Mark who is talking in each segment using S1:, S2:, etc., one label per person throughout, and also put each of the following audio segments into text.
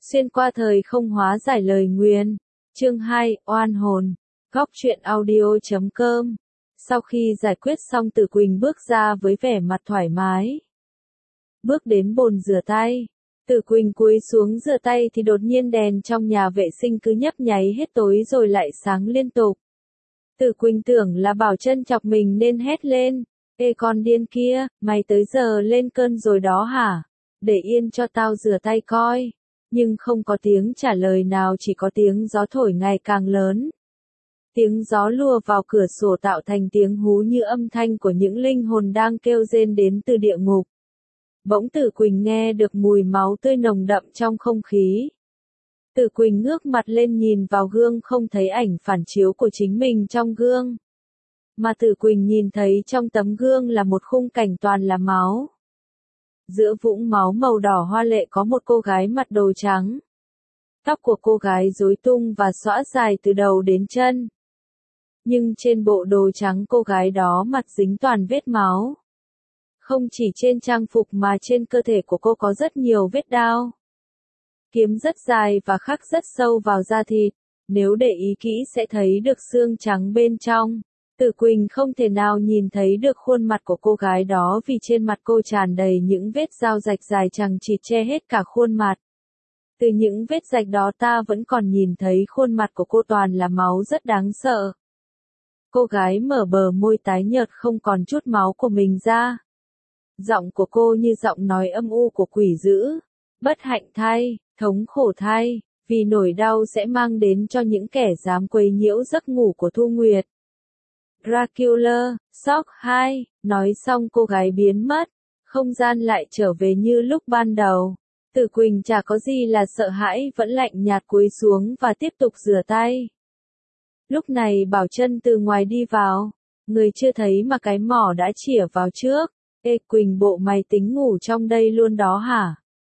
S1: Xuyên qua thời không hóa giải lời nguyền. Chương 2, oan hồn. Góc truyện audio.com. Sau khi giải quyết xong Tử Quỳnh bước ra với vẻ mặt thoải mái. Bước đến bồn rửa tay. Tử Quỳnh cúi xuống rửa tay thì đột nhiên đèn trong nhà vệ sinh cứ nhấp nháy hết tối rồi lại sáng liên tục. Tử Quỳnh tưởng là Bảo Trân chọc mình nên hét lên. Ê con điên kia, mày tới giờ lên cơn rồi đó hả? Để yên cho tao rửa tay coi. Nhưng không có tiếng trả lời nào, chỉ có tiếng gió thổi ngày càng lớn. Tiếng gió lùa vào cửa sổ tạo thành tiếng hú như âm thanh của những linh hồn đang kêu rên đến từ địa ngục. Bỗng Tử Quỳnh nghe được mùi máu tươi nồng đậm trong không khí. Tử Quỳnh ngước mặt lên nhìn vào gương, không thấy ảnh phản chiếu của chính mình trong gương. Mà Tử Quỳnh nhìn thấy trong tấm gương là một khung cảnh toàn là máu. Giữa vũng máu màu đỏ hoa lệ có một cô gái mặc đồ trắng. Tóc của cô gái rối tung và xõa dài từ đầu đến chân. Nhưng trên bộ đồ trắng cô gái đó mặt dính toàn vết máu. Không chỉ trên trang phục mà trên cơ thể của cô có rất nhiều vết đao. Kiếm rất dài và khắc rất sâu vào da thịt. Nếu để ý kỹ sẽ thấy được xương trắng bên trong. Tử Quỳnh không thể nào nhìn thấy được khuôn mặt của cô gái đó vì trên mặt cô tràn đầy những vết dao rạch dài chằng chịt che hết cả khuôn mặt. Từ những vết rạch đó ta vẫn còn nhìn thấy khuôn mặt của cô toàn là máu rất đáng sợ. Cô gái mở bờ môi tái nhợt không còn chút máu của mình ra. Giọng của cô như giọng nói âm u của quỷ dữ. Bất hạnh thay, thống khổ thay, vì nỗi đau sẽ mang đến cho những kẻ dám quấy nhiễu giấc ngủ của Thu Nguyệt. Dracula, Shock 2, nói xong cô gái biến mất, không gian lại trở về như lúc ban đầu. Tử Quỳnh chả có gì là sợ hãi, vẫn lạnh nhạt cúi xuống và tiếp tục rửa tay. Lúc này Bảo Trân từ ngoài đi vào, người chưa thấy mà cái mỏ đã chĩa vào trước. Ê Quỳnh, bộ mày tính ngủ trong đây luôn đó hả?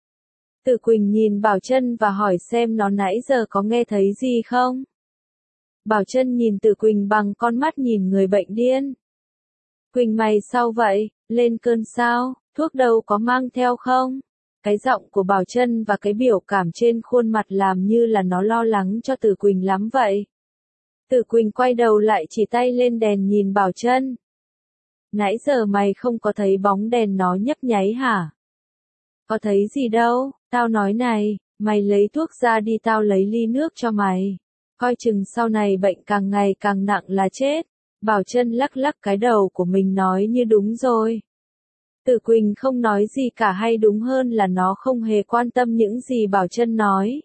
S1: Tử Quỳnh nhìn Bảo Trân và hỏi xem nó nãy giờ có nghe thấy gì không? Bảo Trân nhìn Tử Quỳnh bằng con mắt nhìn người bệnh điên. Quỳnh mày sao vậy, lên cơn sao, thuốc đâu có mang theo không? Cái giọng của Bảo Trân và cái biểu cảm trên khuôn mặt làm như là nó lo lắng cho Tử Quỳnh lắm vậy. Tử Quỳnh quay đầu lại chỉ tay lên đèn nhìn Bảo Trân. Nãy giờ mày không có thấy bóng đèn nó nhấp nháy hả? Có thấy gì đâu, tao nói này, mày lấy thuốc ra đi, tao lấy ly nước cho mày. Coi chừng sau này bệnh càng ngày càng nặng là chết. Bảo Trân lắc lắc cái đầu của mình nói như đúng rồi. Tử Quỳnh không nói gì cả, hay đúng hơn là nó không hề quan tâm những gì Bảo Trân nói.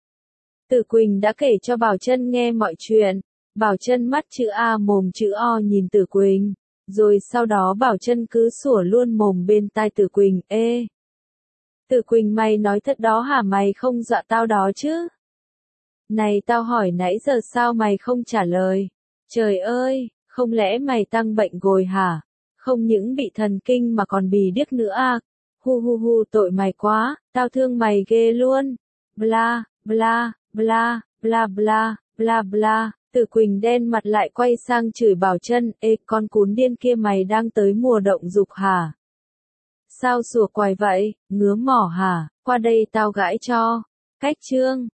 S1: Tử Quỳnh đã kể cho Bảo Trân nghe mọi chuyện. Bảo Trân mắt chữ A mồm chữ O nhìn Tử Quỳnh. Rồi sau đó Bảo Trân cứ sủa luôn mồm bên tai Tử Quỳnh. Ê! Tử Quỳnh, mày nói thật đó hả, mày không dọa tao đó chứ? Này tao hỏi nãy giờ sao mày không trả lời? Trời ơi, không lẽ mày tăng bệnh rồi hả? Không những bị thần kinh mà còn bị điếc nữa à? Hu hu hu, tội mày quá, tao thương mày ghê luôn. Bla, bla, bla, bla bla, bla bla. Tử Quỳnh đen mặt lại quay sang chửi Bảo Trân. Ê con cún điên kia, mày đang tới mùa động dục hả? Sao sủa quài vậy, ngứa mỏ hả? Qua đây tao gãi cho. Cách chương